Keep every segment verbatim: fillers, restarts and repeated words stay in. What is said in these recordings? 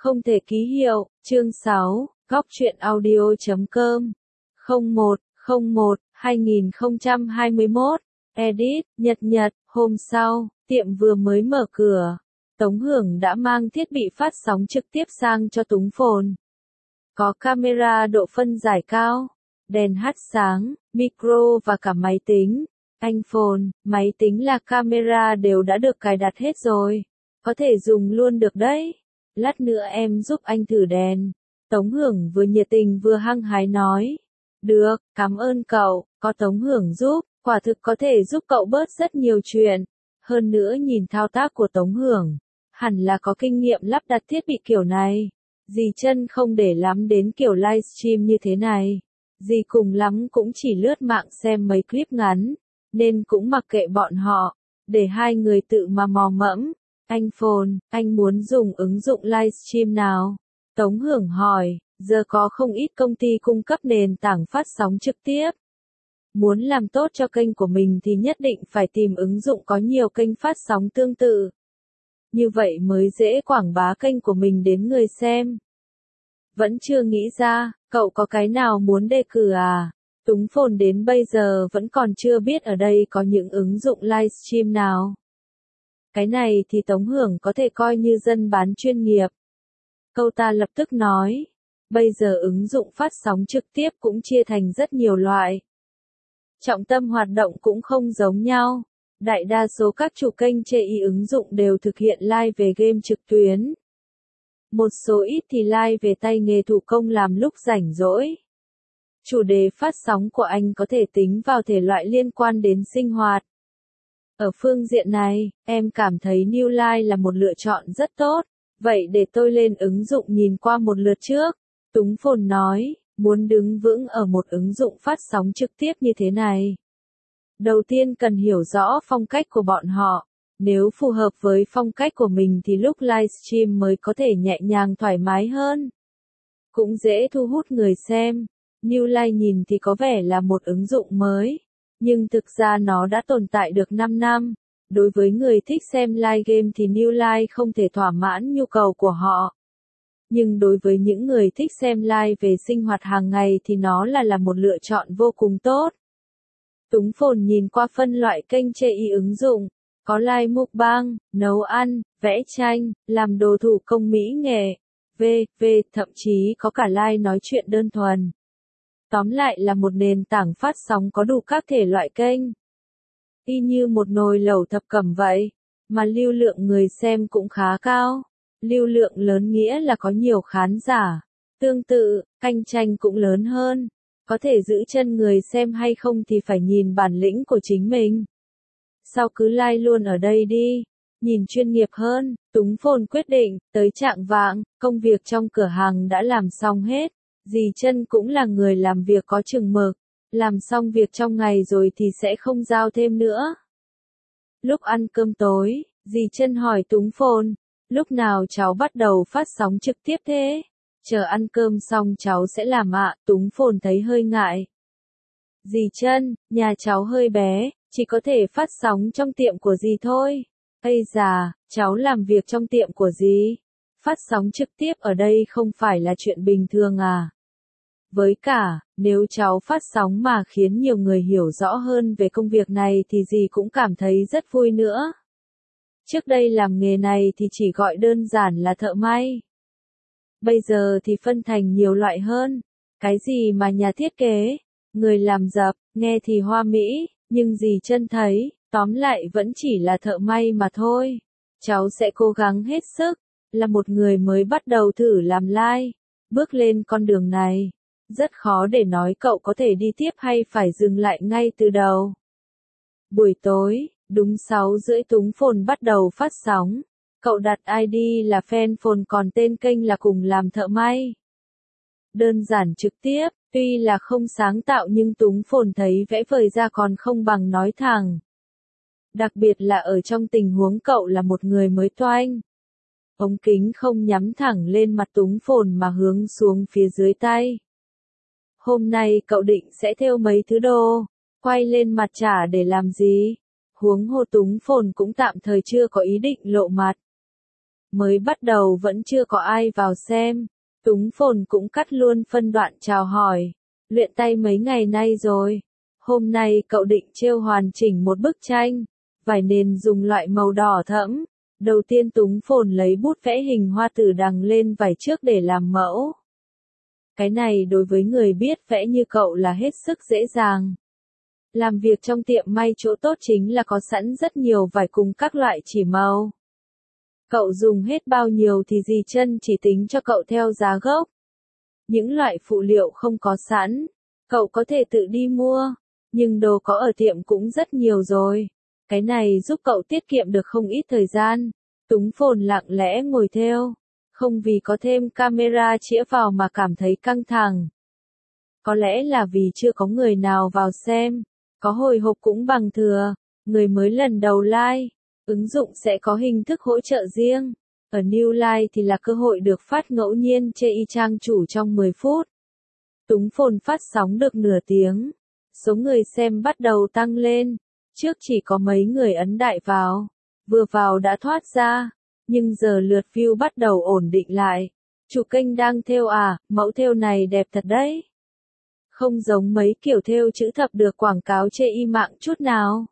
Không thể ký hiệu, chương sáu, góc truyện audio chấm com, không một, không một, hai nghìn không trăm hai mươi mốt, edit, nhật nhật, hôm sau, tiệm vừa mới mở cửa. Tống Hưởng đã mang thiết bị phát sóng trực tiếp sang cho Túng Phồn. Có camera độ phân giải cao, đèn hát sáng, micro và cả máy tính. Anh Phồn, máy tính là camera đều đã được cài đặt hết rồi. Có thể dùng luôn được đấy. Lát nữa em giúp anh thử đèn. Tống Hưởng vừa nhiệt tình vừa hăng hái nói. Được, cảm ơn cậu, có Tống Hưởng giúp, quả thực có thể giúp cậu bớt rất nhiều chuyện. Hơn nữa nhìn thao tác của Tống Hưởng, hẳn là có kinh nghiệm lắp đặt thiết bị kiểu này. Dì chân không để lắm đến kiểu livestream như thế này. Dì cùng lắm cũng chỉ lướt mạng xem mấy clip ngắn, nên cũng mặc kệ bọn họ, để hai người tự mà mò mẫm. Anh Phồn, anh muốn dùng ứng dụng livestream nào? Tống Hưởng hỏi, giờ có không ít công ty cung cấp nền tảng phát sóng trực tiếp. Muốn làm tốt cho kênh của mình thì nhất định phải tìm ứng dụng có nhiều kênh phát sóng tương tự. Như vậy mới dễ quảng bá kênh của mình đến người xem. Vẫn chưa nghĩ ra, cậu có cái nào muốn đề cử à? Túng Phồn đến bây giờ vẫn còn chưa biết ở đây có những ứng dụng livestream nào. Cái này thì Tống Hưởng có thể coi như dân bán chuyên nghiệp. Câu ta lập tức nói, bây giờ ứng dụng phát sóng trực tiếp cũng chia thành rất nhiều loại. Trọng tâm hoạt động cũng không giống nhau. Đại đa số các chủ kênh chê y ứng dụng đều thực hiện live về game trực tuyến. Một số ít thì live về tay nghề thủ công làm lúc rảnh rỗi. Chủ đề phát sóng của anh có thể tính vào thể loại liên quan đến sinh hoạt. Ở phương diện này, em cảm thấy Newline là một lựa chọn rất tốt. Vậy để tôi lên ứng dụng nhìn qua một lượt trước. Túng Phồn nói, muốn đứng vững ở một ứng dụng phát sóng trực tiếp như thế này. Đầu tiên cần hiểu rõ phong cách của bọn họ. Nếu phù hợp với phong cách của mình thì lúc livestream mới có thể nhẹ nhàng thoải mái hơn. Cũng dễ thu hút người xem. Newline nhìn thì có vẻ là một ứng dụng mới. Nhưng thực ra nó đã tồn tại được năm năm. Đối với người thích xem live game thì Newline không thể thỏa mãn nhu cầu của họ. Nhưng đối với những người thích xem live về sinh hoạt hàng ngày thì nó là là một lựa chọn vô cùng tốt. Túng Phồn nhìn qua phân loại kênh chê y ứng dụng. Có live mukbang, nấu ăn, vẽ tranh, làm đồ thủ công mỹ nghệ, vân vân, thậm chí có cả live nói chuyện đơn thuần. Tóm lại là một nền tảng phát sóng có đủ các thể loại kênh. Y như một nồi lẩu thập cẩm vậy, mà lưu lượng người xem cũng khá cao. Lưu lượng lớn nghĩa là có nhiều khán giả. Tương tự, cạnh tranh cũng lớn hơn. Có thể giữ chân người xem hay không thì phải nhìn bản lĩnh của chính mình. Sao cứ like luôn ở đây đi. Nhìn chuyên nghiệp hơn, Túng Phồn quyết định, tới chạng vạng, công việc trong cửa hàng đã làm xong hết. Dì chân cũng là người làm việc có chừng mực. Làm xong việc trong ngày rồi thì sẽ không giao thêm nữa. Lúc ăn cơm tối, dì chân hỏi Túng Phồn, lúc nào cháu bắt đầu phát sóng trực tiếp thế? Chờ ăn cơm xong cháu sẽ làm ạ. Túng Phồn thấy hơi ngại. Dì chân, nhà cháu hơi bé, chỉ có thể phát sóng trong tiệm của dì thôi. Ây già, cháu làm việc trong tiệm của dì. Phát sóng trực tiếp ở đây không phải là chuyện bình thường à? Với cả, nếu cháu phát sóng mà khiến nhiều người hiểu rõ hơn về công việc này thì dì cũng cảm thấy rất vui nữa. Trước đây làm nghề này thì chỉ gọi đơn giản là thợ may. Bây giờ thì phân thành nhiều loại hơn. Cái gì mà nhà thiết kế, người làm dập, nghe thì hoa mỹ, nhưng dì chân thấy, tóm lại vẫn chỉ là thợ may mà thôi. Cháu sẽ cố gắng hết sức, là một người mới bắt đầu thử làm live, bước lên con đường này. Rất khó để nói cậu có thể đi tiếp hay phải dừng lại ngay từ đầu. Buổi tối, đúng sáu rưỡi Túng Phồn bắt đầu phát sóng. Cậu đặt i đê là Fan Phồn còn tên kênh là Cùng Làm Thợ May. Đơn giản trực tiếp, tuy là không sáng tạo nhưng Túng Phồn thấy vẽ vời ra còn không bằng nói thẳng. Đặc biệt là ở trong tình huống cậu là một người mới toanh. Ống kính không nhắm thẳng lên mặt Túng Phồn mà hướng xuống phía dưới tay. Hôm nay cậu định sẽ thêu mấy thứ đồ, quay lên mặt trả để làm gì? Huống hồ Túng Phồn cũng tạm thời chưa có ý định lộ mặt. Mới bắt đầu vẫn chưa có ai vào xem. Túng Phồn cũng cắt luôn phân đoạn chào hỏi. Luyện tay mấy ngày nay rồi. Hôm nay cậu định trêu hoàn chỉnh một bức tranh. Vải nền dùng loại màu đỏ thẫm. Đầu tiên Túng Phồn lấy bút vẽ hình hoa tử đằng lên vải trước để làm mẫu. Cái này đối với người biết vẽ như cậu là hết sức dễ dàng. Làm việc trong tiệm may chỗ tốt chính là có sẵn rất nhiều vải cùng các loại chỉ màu. Cậu dùng hết bao nhiêu thì dì chân chỉ tính cho cậu theo giá gốc. Những loại phụ liệu không có sẵn, cậu có thể tự đi mua, nhưng đồ có ở tiệm cũng rất nhiều rồi. Cái này giúp cậu tiết kiệm được không ít thời gian. Túng Phồn lặng lẽ ngồi theo, không vì có thêm camera chĩa vào mà cảm thấy căng thẳng. Có lẽ là vì chưa có người nào vào xem, có hồi hộp cũng bằng thừa, người mới lần đầu like. Ứng dụng sẽ có hình thức hỗ trợ riêng. Ở New Life thì là cơ hội được phát ngẫu nhiên chê y trang chủ trong mười phút. Túng Phồn phát sóng được nửa tiếng. Số người xem bắt đầu tăng lên. Trước chỉ có mấy người ấn đại vào. Vừa vào đã thoát ra. Nhưng giờ lượt view bắt đầu ổn định lại. Chủ kênh đang thêu à, mẫu thêu này đẹp thật đấy. Không giống mấy kiểu thêu chữ thập được quảng cáo chê y mạng chút nào.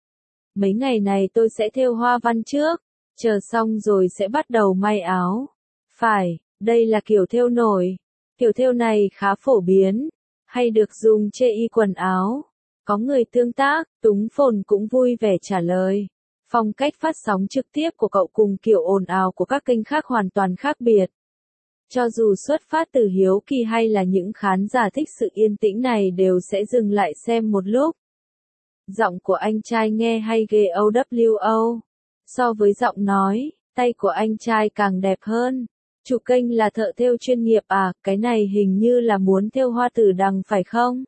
Mấy ngày này tôi sẽ thêu hoa văn trước, chờ xong rồi sẽ bắt đầu may áo. Phải, đây là kiểu thêu nổi. Kiểu thêu này khá phổ biến, hay được dùng chê y quần áo. Có người tương tác, Túng Phồn cũng vui vẻ trả lời. Phong cách phát sóng trực tiếp của cậu cùng kiểu ồn ào của các kênh khác hoàn toàn khác biệt. Cho dù xuất phát từ hiếu kỳ hay là những khán giả thích sự yên tĩnh này đều sẽ dừng lại xem một lúc. Giọng của anh trai nghe hay ghê o vê o. So với giọng nói, tay của anh trai càng đẹp hơn. Chủ kênh là thợ thêu chuyên nghiệp à, cái này hình như là muốn thêu hoa tử đằng phải không?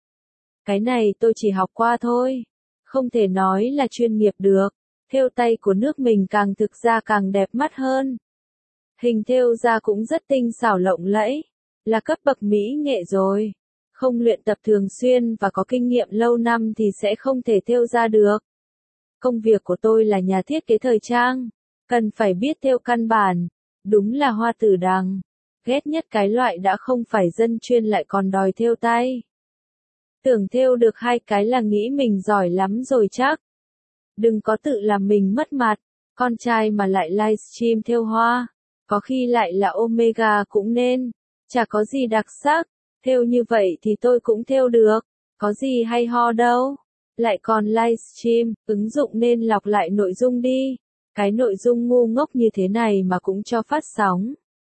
Cái này tôi chỉ học qua thôi. Không thể nói là chuyên nghiệp được. Thêu tay của nước mình càng thực ra càng đẹp mắt hơn. Hình thêu ra cũng rất tinh xảo lộng lẫy. Là cấp bậc mỹ nghệ rồi. Không luyện tập thường xuyên và có kinh nghiệm lâu năm thì sẽ không thể thêu ra được. Công việc của tôi là nhà thiết kế thời trang, cần phải biết thêu căn bản. Đúng là hoa tử đằng. Ghét nhất cái loại đã không phải dân chuyên lại còn đòi thêu tay. Tưởng thêu được hai cái là nghĩ mình giỏi lắm rồi chắc. Đừng có tự làm mình mất mặt, con trai mà lại livestream thêu hoa, có khi lại là Omega cũng nên, chả có gì đặc sắc. Thêu như vậy thì tôi cũng thêu được, có gì hay ho đâu. Lại còn livestream, ứng dụng nên lọc lại nội dung đi. Cái nội dung ngu ngốc như thế này mà cũng cho phát sóng.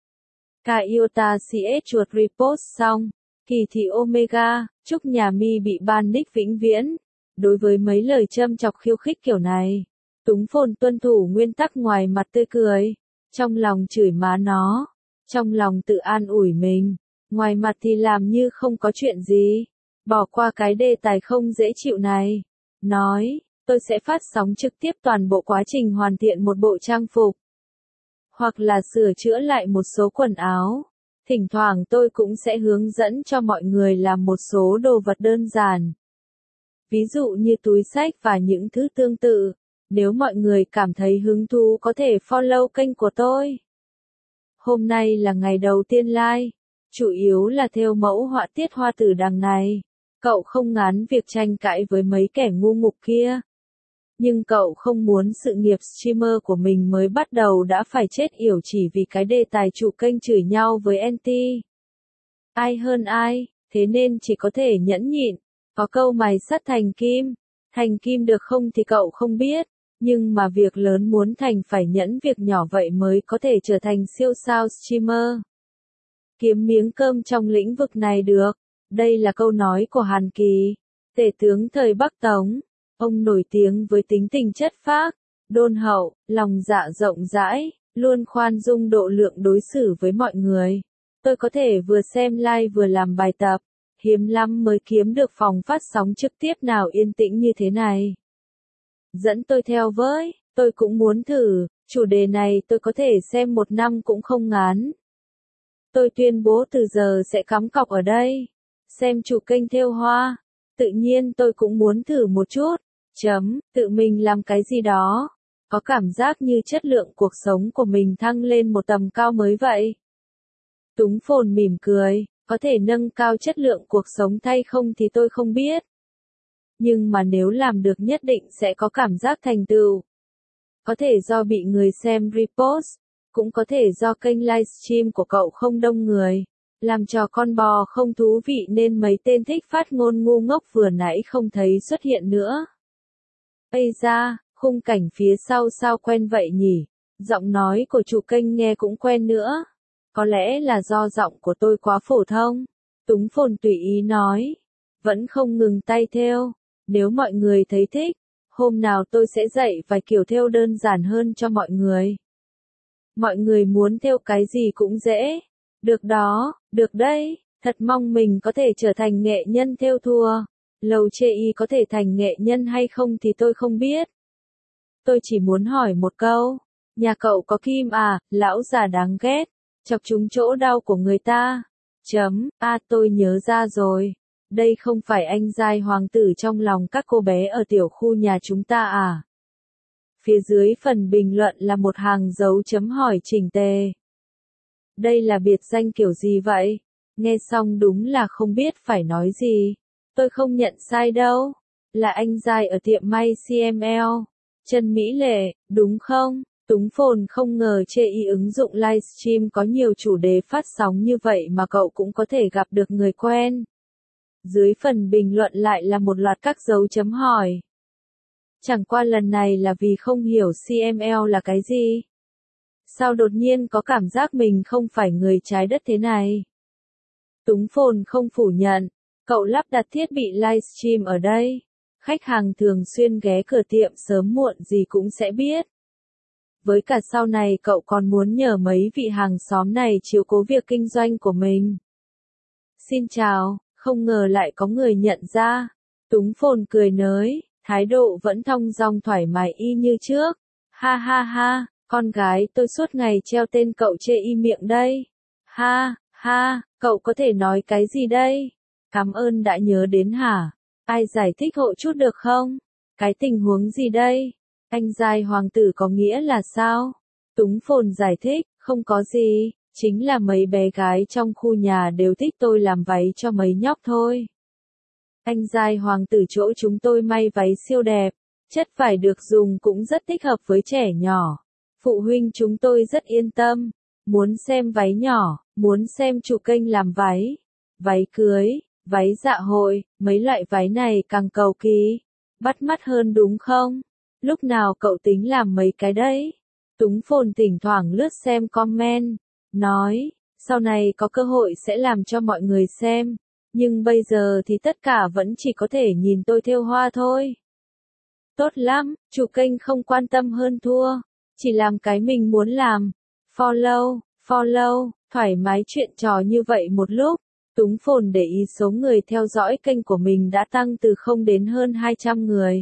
Kaiota xê ét chuột repost xong. Kỳ thị Omega, chúc nhà mi bị ban nick vĩnh viễn. Đối với mấy lời châm chọc khiêu khích kiểu này, Túng Phồn tuân thủ nguyên tắc ngoài mặt tươi cười. Trong lòng chửi má nó. Trong lòng tự an ủi mình. Ngoài mặt thì làm như không có chuyện gì. Bỏ qua cái đề tài không dễ chịu này. Nói, tôi sẽ phát sóng trực tiếp toàn bộ quá trình hoàn thiện một bộ trang phục. Hoặc là sửa chữa lại một số quần áo. Thỉnh thoảng tôi cũng sẽ hướng dẫn cho mọi người làm một số đồ vật đơn giản. Ví dụ như túi xách và những thứ tương tự. Nếu mọi người cảm thấy hứng thú có thể follow kênh của tôi. Hôm nay là ngày đầu tiên live. Chủ yếu là thêu mẫu họa tiết hoa tử đằng này. Cậu không ngán việc tranh cãi với mấy kẻ ngu ngục kia. Nhưng cậu không muốn sự nghiệp streamer của mình mới bắt đầu đã phải chết yểu chỉ vì cái đề tài chủ kênh chửi nhau với anti. Ai hơn ai, thế nên chỉ có thể nhẫn nhịn. Có câu mài sắt thành kim. Thành kim được không thì cậu không biết. Nhưng mà việc lớn muốn thành phải nhẫn việc nhỏ vậy mới có thể trở thành siêu sao streamer. Kiếm miếng cơm trong lĩnh vực này được. Đây là câu nói của Hàn Kỳ, tể tướng thời Bắc Tống. Ông nổi tiếng với tính tình chất phác, đôn hậu, lòng dạ rộng rãi, luôn khoan dung độ lượng đối xử với mọi người. Tôi có thể vừa xem live vừa làm bài tập, hiếm lắm mới kiếm được phòng phát sóng trực tiếp nào yên tĩnh như thế này. Dẫn tôi theo với, tôi cũng muốn thử, chủ đề này tôi có thể xem một năm cũng không ngán. Tôi tuyên bố từ giờ sẽ cắm cọc ở đây. Xem chủ kênh thêu hoa. Tự nhiên tôi cũng muốn thử một chút. Chấm, tự mình làm cái gì đó. Có cảm giác như chất lượng cuộc sống của mình thăng lên một tầm cao mới vậy. Túng phồn mỉm cười, có thể nâng cao chất lượng cuộc sống hay không thì tôi không biết. Nhưng mà nếu làm được nhất định sẽ có cảm giác thành tựu. Có thể do bị người xem repost, cũng có thể do kênh livestream của cậu không đông người, làm trò con bò không thú vị nên mấy tên thích phát ngôn ngu ngốc vừa nãy không thấy xuất hiện nữa. Ây da, khung cảnh phía sau sao quen vậy nhỉ? Giọng nói của chủ kênh nghe cũng quen nữa. Có lẽ là do giọng của tôi quá phổ thông. Túng phồn tùy ý nói. Vẫn không ngừng tay thêu. Nếu mọi người thấy thích, hôm nào tôi sẽ dạy vài kiểu thêu đơn giản hơn cho mọi người. Mọi người muốn thêu cái gì cũng dễ. Được đó, được đấy. Thật mong mình có thể trở thành nghệ nhân thêu thùa. Lầu chê y có thể thành nghệ nhân hay không thì tôi không biết. Tôi chỉ muốn hỏi một câu. Nhà cậu có kim à, lão già đáng ghét. Chọc trúng chỗ đau của người ta. Chấm, a à, tôi nhớ ra rồi. Đây không phải anh giai hoàng tử trong lòng các cô bé ở tiểu khu nhà chúng ta à? Phía dưới phần bình luận là một hàng dấu chấm hỏi chỉnh tề. Đây là biệt danh kiểu gì vậy? Nghe xong đúng là không biết phải nói gì. Tôi không nhận sai đâu. Là anh giai ở tiệm may xê em lờ. Trần Mỹ Lệ, đúng không? Túng phồn không ngờ chê y ứng dụng livestream có nhiều chủ đề phát sóng như vậy mà cậu cũng có thể gặp được người quen. Dưới phần bình luận lại là một loạt các dấu chấm hỏi. Chẳng qua lần này là vì không hiểu xê em lờ là cái gì. Sao đột nhiên có cảm giác mình không phải người trái đất thế này? Túng phồn không phủ nhận. Cậu lắp đặt thiết bị livestream ở đây. Khách hàng thường xuyên ghé cửa tiệm sớm muộn gì cũng sẽ biết. Với cả sau này cậu còn muốn nhờ mấy vị hàng xóm này chiếu cố việc kinh doanh của mình. Xin chào, không ngờ lại có người nhận ra. Túng phồn cười nới, thái độ vẫn thong dong thoải mái y như trước. Ha ha ha, con gái tôi suốt ngày treo tên cậu chê y miệng đây. Ha, ha, cậu có thể nói cái gì đây? Cảm ơn đã nhớ đến hả? Ai giải thích hộ chút được không? Cái tình huống gì đây? Anh giai hoàng tử có nghĩa là sao? Túng phồn giải thích, không có gì, chính là mấy bé gái trong khu nhà đều thích tôi làm váy cho mấy nhóc thôi. Anh giai hoàng tử chỗ chúng tôi may váy siêu đẹp, chất vải được dùng cũng rất thích hợp với trẻ nhỏ. Phụ huynh chúng tôi rất yên tâm, muốn xem váy nhỏ, muốn xem chủ kênh làm váy, váy cưới, váy dạ hội, mấy loại váy này càng cầu kỳ, bắt mắt hơn đúng không? Lúc nào cậu tính làm mấy cái đấy? Túng phồn thỉnh thoảng lướt xem comment, nói, sau này có cơ hội sẽ làm cho mọi người xem, nhưng bây giờ thì tất cả vẫn chỉ có thể nhìn tôi thêu hoa thôi. Tốt lắm, chủ kênh không quan tâm hơn thua, chỉ làm cái mình muốn làm. Follow, follow, thoải mái chuyện trò như vậy một lúc. Túng phồn để ý số người theo dõi kênh của mình đã tăng từ không đến hơn hai trăm người.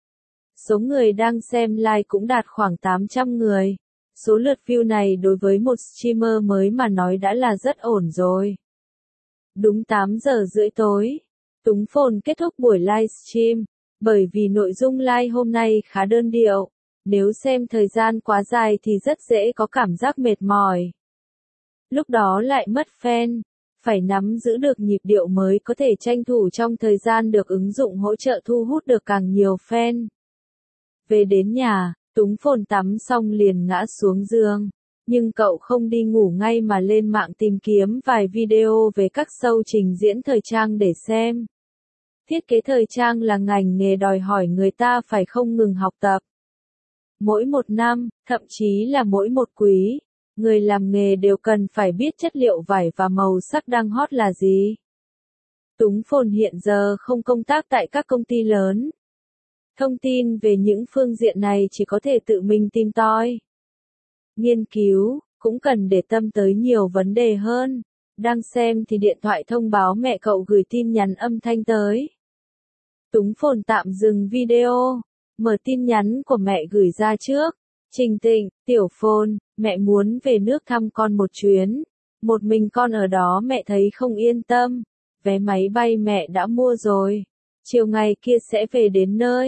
Số người đang xem live cũng đạt khoảng tám trăm người. Số lượt view này đối với một streamer mới mà nói đã là rất ổn rồi. Đúng tám giờ rưỡi tối, Túng phồn kết thúc buổi livestream, bởi vì nội dung live hôm nay khá đơn điệu. Nếu xem thời gian quá dài thì rất dễ có cảm giác mệt mỏi. Lúc đó lại mất fan. Phải nắm giữ được nhịp điệu mới có thể tranh thủ trong thời gian được ứng dụng hỗ trợ thu hút được càng nhiều fan. Về đến nhà, Túng phồn tắm xong liền ngã xuống giường. Nhưng cậu không đi ngủ ngay mà lên mạng tìm kiếm vài video về các show trình diễn thời trang để xem. Thiết kế thời trang là ngành nghề đòi hỏi người ta phải không ngừng học tập. Mỗi một năm, thậm chí là mỗi một quý, người làm nghề đều cần phải biết chất liệu vải và màu sắc đang hot là gì. Túng phồn hiện giờ không công tác tại các công ty lớn. Thông tin về những phương diện này chỉ có thể tự mình tìm tòi. Nghiên cứu, cũng cần để tâm tới nhiều vấn đề hơn. Đang xem thì điện thoại thông báo mẹ cậu gửi tin nhắn âm thanh tới. Túng phồn tạm dừng video, mở tin nhắn của mẹ gửi ra trước. Trình Tịnh, Tiểu Phồn, mẹ muốn về nước thăm con một chuyến. Một mình con ở đó mẹ thấy không yên tâm. Vé máy bay mẹ đã mua rồi. Chiều ngày kia sẽ về đến nơi.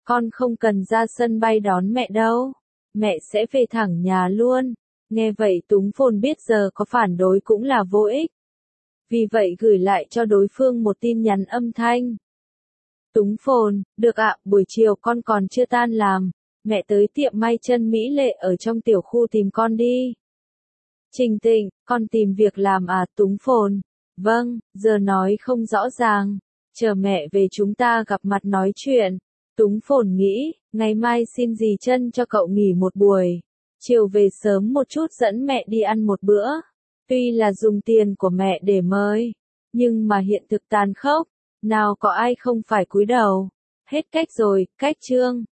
con không cần ra sân bay đón mẹ đâu. Mẹ sẽ về thẳng nhà luôn. Nghe vậy Túng Phồn biết giờ có phản đối cũng là vô ích. Vì vậy gửi lại cho đối phương một tin nhắn âm thanh. Túng Phồn, được ạ, buổi chiều con còn chưa tan làm. Mẹ tới tiệm may chân Mỹ Lệ ở trong tiểu khu tìm con đi. Trình Tịnh, con tìm việc làm à? Túng Phồn, vâng, giờ nói không rõ ràng. Chờ mẹ về chúng ta gặp mặt nói chuyện. Túng Phồn nghĩ, ngày mai xin dì chân cho cậu nghỉ một buổi. Chiều về sớm một chút dẫn mẹ đi ăn một bữa. Tuy là dùng tiền của mẹ để mời, nhưng mà hiện thực tàn khốc. Nào có ai không phải cúi đầu. Hết cách rồi, cách chương.